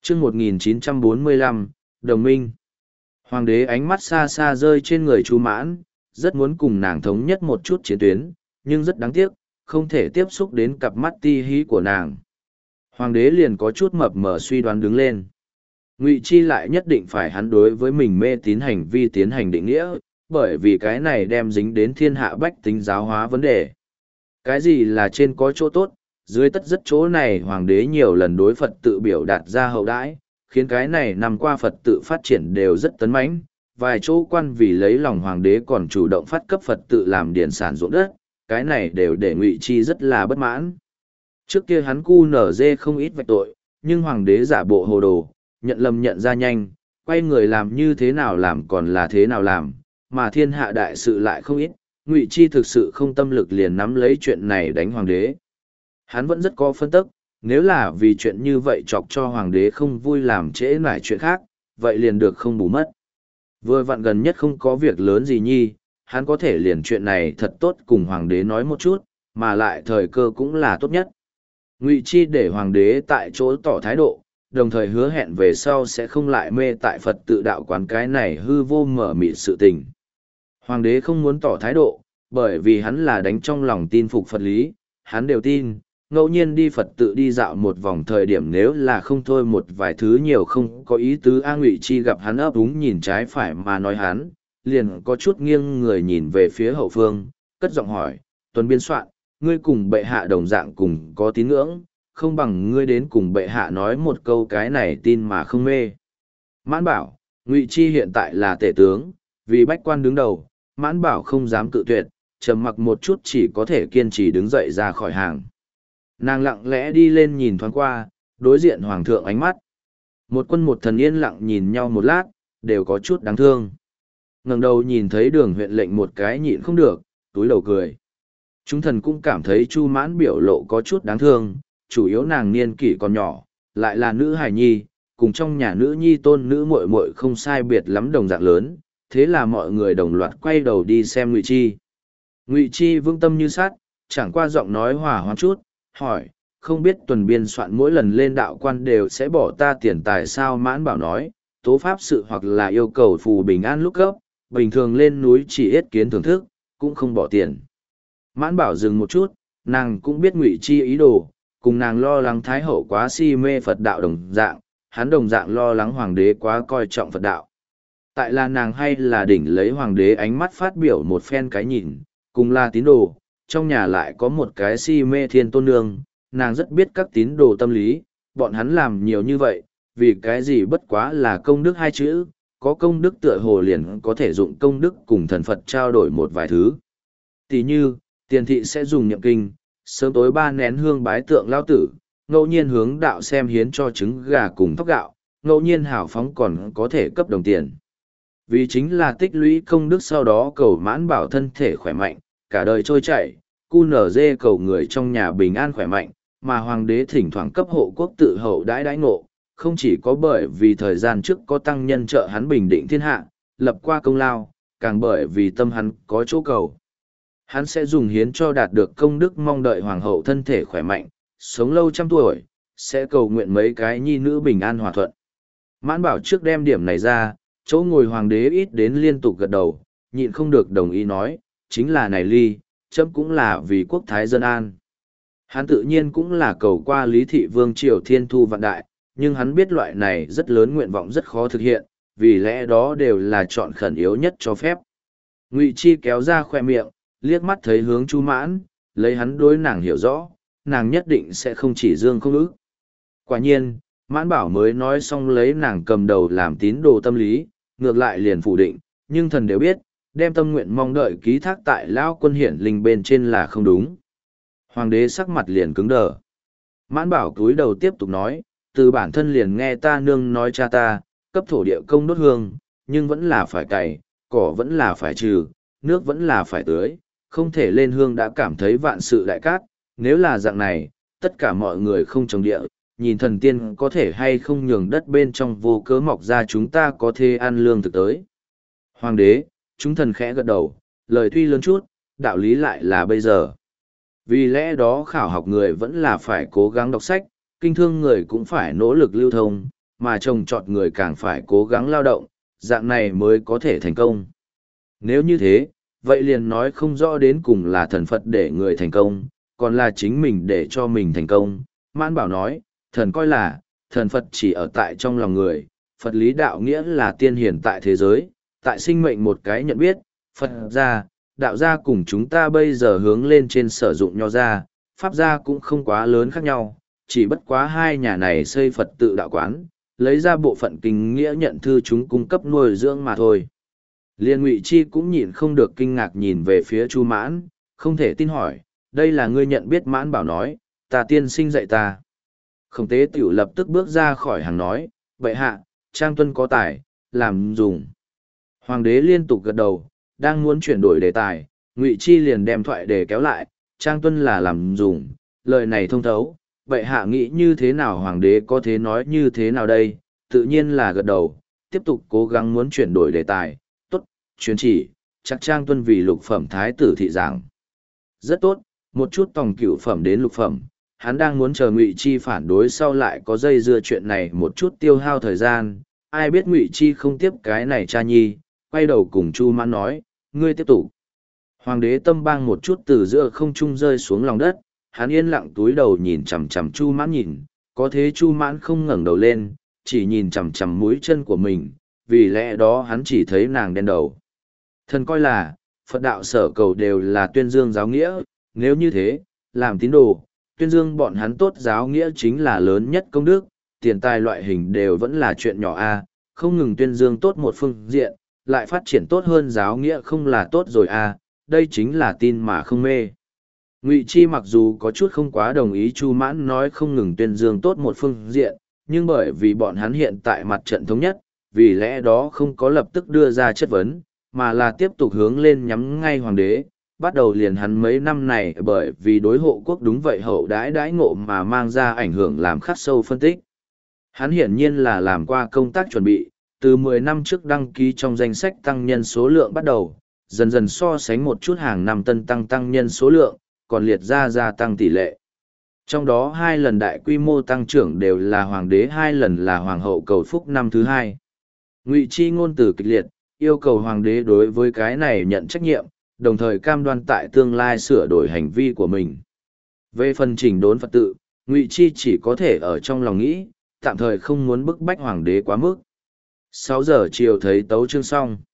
chương 1945, Đồng minh. Hoàng đế ánh mắt xa xa rơi trên người Chu Mãn, rất muốn cùng nàng thống nhất một chút chiến tuyến, nhưng rất đáng tiếc, không thể tiếp xúc đến cặp mắt ti hí của nàng. Hoàng đế liền có chút mập mờ suy đoán đứng lên. Ngụy Chi lại nhất định phải hắn đối với mình mê tín hành vi tiến hành định nghĩa, bởi vì cái này đem dính đến thiên hạ bách tính giáo hóa vấn đề. Cái gì là trên có chỗ tốt, dưới tất rất chỗ này hoàng đế nhiều lần đối Phật tự biểu đạt ra hậu đãi, khiến cái này năm qua Phật tự phát triển đều rất tấn mãnh. Vài chỗ quan vì lấy lòng hoàng đế còn chủ động phát cấp Phật tự làm điển sản ruộng đất, cái này đều để Ngụy Chi rất là bất mãn. Trước kia hắn cu nở dê không ít vạch tội, nhưng hoàng đế giả bộ hồ đồ, nhận lầm nhận ra nhanh, quay người làm như thế nào làm còn là thế nào làm, mà thiên hạ đại sự lại không ít, Ngụy Chi thực sự không tâm lực liền nắm lấy chuyện này đánh hoàng đế. Hắn vẫn rất có phân tức, nếu là vì chuyện như vậy chọc cho hoàng đế không vui làm trễ nải chuyện khác, vậy liền được không bù mất. Vừa vặn gần nhất không có việc lớn gì nhi, hắn có thể liền chuyện này thật tốt cùng hoàng đế nói một chút, mà lại thời cơ cũng là tốt nhất. Ngụy Chi để hoàng đế tại chỗ tỏ thái độ, đồng thời hứa hẹn về sau sẽ không lại mê tại Phật tự đạo quán cái này hư vô mở mịt sự tình. Hoàng đế không muốn tỏ thái độ, bởi vì hắn là đánh trong lòng tin phục Phật lý, hắn đều tin, ngẫu nhiên đi Phật tự đi dạo một vòng thời điểm nếu là không thôi một vài thứ nhiều không có ý tứ. Ngụy Chi gặp hắn ấp úng nhìn trái phải mà nói hắn, liền có chút nghiêng người nhìn về phía hậu phương, cất giọng hỏi, Tuần biên soạn, ngươi cùng bệ hạ đồng dạng cùng có tín ngưỡng, không bằng ngươi đến cùng bệ hạ nói một câu cái này tin mà không mê. Mãn Bảo, Ngụy Chi hiện tại là tể tướng, vì bách quan đứng đầu, Mãn Bảo không dám cự tuyệt, trầm mặc một chút chỉ có thể kiên trì đứng dậy ra khỏi hàng. Nàng lặng lẽ đi lên nhìn thoáng qua, đối diện hoàng thượng ánh mắt. Một quân một thần yên lặng nhìn nhau một lát, đều có chút đáng thương. Ngẩng đầu nhìn thấy Đường huyện lệnh một cái nhịn không được, túi đầu cười. Chúng thần cũng cảm thấy Chu Mãn biểu lộ có chút đáng thương, chủ yếu nàng niên kỷ còn nhỏ, lại là nữ hài nhi, cùng trong nhà nữ nhi tôn nữ muội muội không sai biệt lắm đồng dạng lớn, thế là mọi người đồng loạt quay đầu đi xem Ngụy Chi. Ngụy Chi vương tâm như sắt, chẳng qua giọng nói hòa hoãn chút, hỏi, không biết Tuần biên soạn mỗi lần lên đạo quan đều sẽ bỏ ta tiền tài sao? Mãn Bảo nói, tố pháp sự hoặc là yêu cầu phù bình an lúc cấp, bình thường lên núi chỉ yết kiến thưởng thức, cũng không bỏ tiền. Mãn Bảo dừng một chút, nàng cũng biết Ngụy Chi ý đồ, cùng nàng lo lắng Thái hậu quá si mê Phật đạo đồng dạng, hắn đồng dạng lo lắng hoàng đế quá coi trọng Phật đạo. Tại là nàng hay là đỉnh lấy hoàng đế ánh mắt phát biểu một phen cái nhìn, cùng là tín đồ, trong nhà lại có một cái si mê Thiên Tôn Nương, nàng rất biết các tín đồ tâm lý, bọn hắn làm nhiều như vậy, vì cái gì bất quá là công đức hai chữ, có công đức tựa hồ liền có thể dụng công đức cùng thần Phật trao đổi một vài thứ. Tỷ như, tiền thị sẽ dùng niệm kinh, sớm tối 3 nén hương bái tượng lao tử, ngẫu nhiên hướng đạo xem hiến cho trứng gà cùng thóc gạo, ngẫu nhiên hào phóng còn có thể cấp đồng tiền. Vì chính là tích lũy công đức sau đó cầu Mãn Bảo thân thể khỏe mạnh, cả đời trôi chảy, cu nở dê cầu người trong nhà bình an khỏe mạnh, mà hoàng đế thỉnh thoảng cấp hộ quốc tự hậu đãi đãi ngộ, không chỉ có bởi vì thời gian trước có tăng nhân trợ hắn bình định thiên hạ, lập qua công lao, càng bởi vì tâm hắn có chỗ cầu. Hắn sẽ dùng hiến cho đạt được công đức mong đợi hoàng hậu thân thể khỏe mạnh, sống lâu trăm tuổi, sẽ cầu nguyện mấy cái nhi nữ bình an hòa thuận. Mãn Bảo trước đem điểm này ra, chỗ ngồi hoàng đế ít đến liên tục gật đầu, nhịn không được đồng ý nói, chính là này ly, chấm cũng là vì quốc thái dân an. Hắn tự nhiên cũng là cầu qua Lý Thị Vương triều thiên thu vạn đại, nhưng hắn biết loại này rất lớn nguyện vọng rất khó thực hiện, vì lẽ đó đều là chọn khẩn yếu nhất cho phép. Ngụy Chi kéo ra khoe miệng, liếc mắt thấy hướng Chu Mãn, lấy hắn đối nàng hiểu rõ, nàng nhất định sẽ không chỉ dương không ức. Quả nhiên, Mãn Bảo mới nói xong lấy nàng cầm đầu làm tín đồ tâm lý, ngược lại liền phủ định, nhưng thần đều biết, đem tâm nguyện mong đợi ký thác tại Lão Quân Hiển Linh bên trên là không đúng. Hoàng đế sắc mặt liền cứng đờ. Mãn Bảo cúi đầu tiếp tục nói, từ bản thân liền nghe ta nương nói cha ta, cấp thổ địa công đốt hương, nhưng vẫn là phải cày, cỏ vẫn là phải trừ, nước vẫn là phải tưới, không thể lên hương đã cảm thấy vạn sự đại cát, nếu là dạng này, tất cả mọi người không trồng địa, nhìn thần tiên có thể hay không nhường đất bên trong vô cớ mọc ra chúng ta có thể ăn lương thực tới. Hoàng đế, chúng thần khẽ gật đầu, lời tuy lớn chút, đạo lý lại là bây giờ. Vì lẽ đó khảo học người vẫn là phải cố gắng đọc sách, kinh thương người cũng phải nỗ lực lưu thông, mà trồng trọt người càng phải cố gắng lao động, dạng này mới có thể thành công. Nếu như thế, vậy liền nói không rõ đến cùng là thần Phật để người thành công, còn là chính mình để cho mình thành công. Mãn Bảo nói, thần coi là, thần Phật chỉ ở tại trong lòng người, Phật lý đạo nghĩa là tiên hiển tại thế giới, tại sinh mệnh một cái nhận biết, Phật gia, đạo gia cùng chúng ta bây giờ hướng lên trên sử dụng nho gia, Pháp gia cũng không quá lớn khác nhau, chỉ bất quá hai nhà này xây Phật tự đạo quán, lấy ra bộ phận kinh nghĩa nhận thư chúng cung cấp nuôi dưỡng mà thôi. Liên Ngụy Chi cũng nhịn không được kinh ngạc nhìn về phía Chu Mãn, không thể tin hỏi, đây là ngươi nhận biết. Mãn Bảo nói, ta tiên sinh dạy ta. Khổng Tế Tiểu lập tức bước ra khỏi hàng nói, vậy hạ, Trang Tuân có tài, làm dùng. Hoàng đế liên tục gật đầu, đang muốn chuyển đổi đề tài, Ngụy Chi liền đem thoại đề kéo lại, Trang Tuân là làm dùng, lời này thông thấu, vậy hạ nghĩ như thế nào hoàng đế có thế nói như thế nào đây, tự nhiên là gật đầu, tiếp tục cố gắng muốn chuyển đổi đề tài, tốt, chuyên chỉ, chắc Trang Tuân vì lục phẩm thái tử thị giảng. Rất tốt, một chút tòng cửu phẩm đến lục phẩm, hắn đang muốn chờ Ngụy Chi phản đối sau lại có dây dưa chuyện này một chút tiêu hao thời gian, ai biết Ngụy Chi không tiếp cái này cha nhi, quay đầu cùng Chu Mãn nói, ngươi tiếp tục. Hoàng đế tâm bang một chút từ giữa không trung rơi xuống lòng đất, hắn yên lặng túi đầu nhìn chằm chằm Chu Mãn nhìn, có thế Chu Mãn không ngẩng đầu lên, chỉ nhìn chằm chằm mũi chân của mình, vì lẽ đó hắn chỉ thấy nàng đen đầu. Thần coi là, Phật đạo sở cầu đều là tuyên dương giáo nghĩa, nếu như thế, làm tín đồ, tuyên dương bọn hắn tốt giáo nghĩa chính là lớn nhất công đức, tiền tài loại hình đều vẫn là chuyện nhỏ a, không ngừng tuyên dương tốt một phương diện, lại phát triển tốt hơn giáo nghĩa không là tốt rồi a, đây chính là tin mà không mê. Ngụy Chi mặc dù có chút không quá đồng ý Chu Mãn nói không ngừng tuyên dương tốt một phương diện, nhưng bởi vì bọn hắn hiện tại mặt trận thống nhất, vì lẽ đó không có lập tức đưa ra chất vấn, mà là tiếp tục hướng lên nhắm ngay hoàng đế. Bắt đầu liền hắn mấy năm này bởi vì đối hộ quốc đúng vậy hậu đãi ngộ mà mang ra ảnh hưởng làm khắc sâu phân tích. Hắn hiển nhiên là làm qua công tác chuẩn bị, từ 10 năm trước đăng ký trong danh sách tăng nhân số lượng bắt đầu, dần dần so sánh một chút hàng năm tân tăng nhân số lượng, còn liệt ra gia tăng tỷ lệ. Trong đó 2 lần đại quy mô tăng trưởng đều là hoàng đế, 2 lần là hoàng hậu cầu phúc năm thứ 2. Ngụy Chi ngôn từ kịch liệt, yêu cầu hoàng đế đối với cái này nhận trách nhiệm, đồng thời cam đoan tại tương lai sửa đổi hành vi của mình. Về phần chỉnh đốn Phật tự, Ngụy Chi chỉ có thể ở trong lòng nghĩ, tạm thời không muốn bức bách hoàng đế quá mức. 6 giờ chiều thấy tấu chương xong.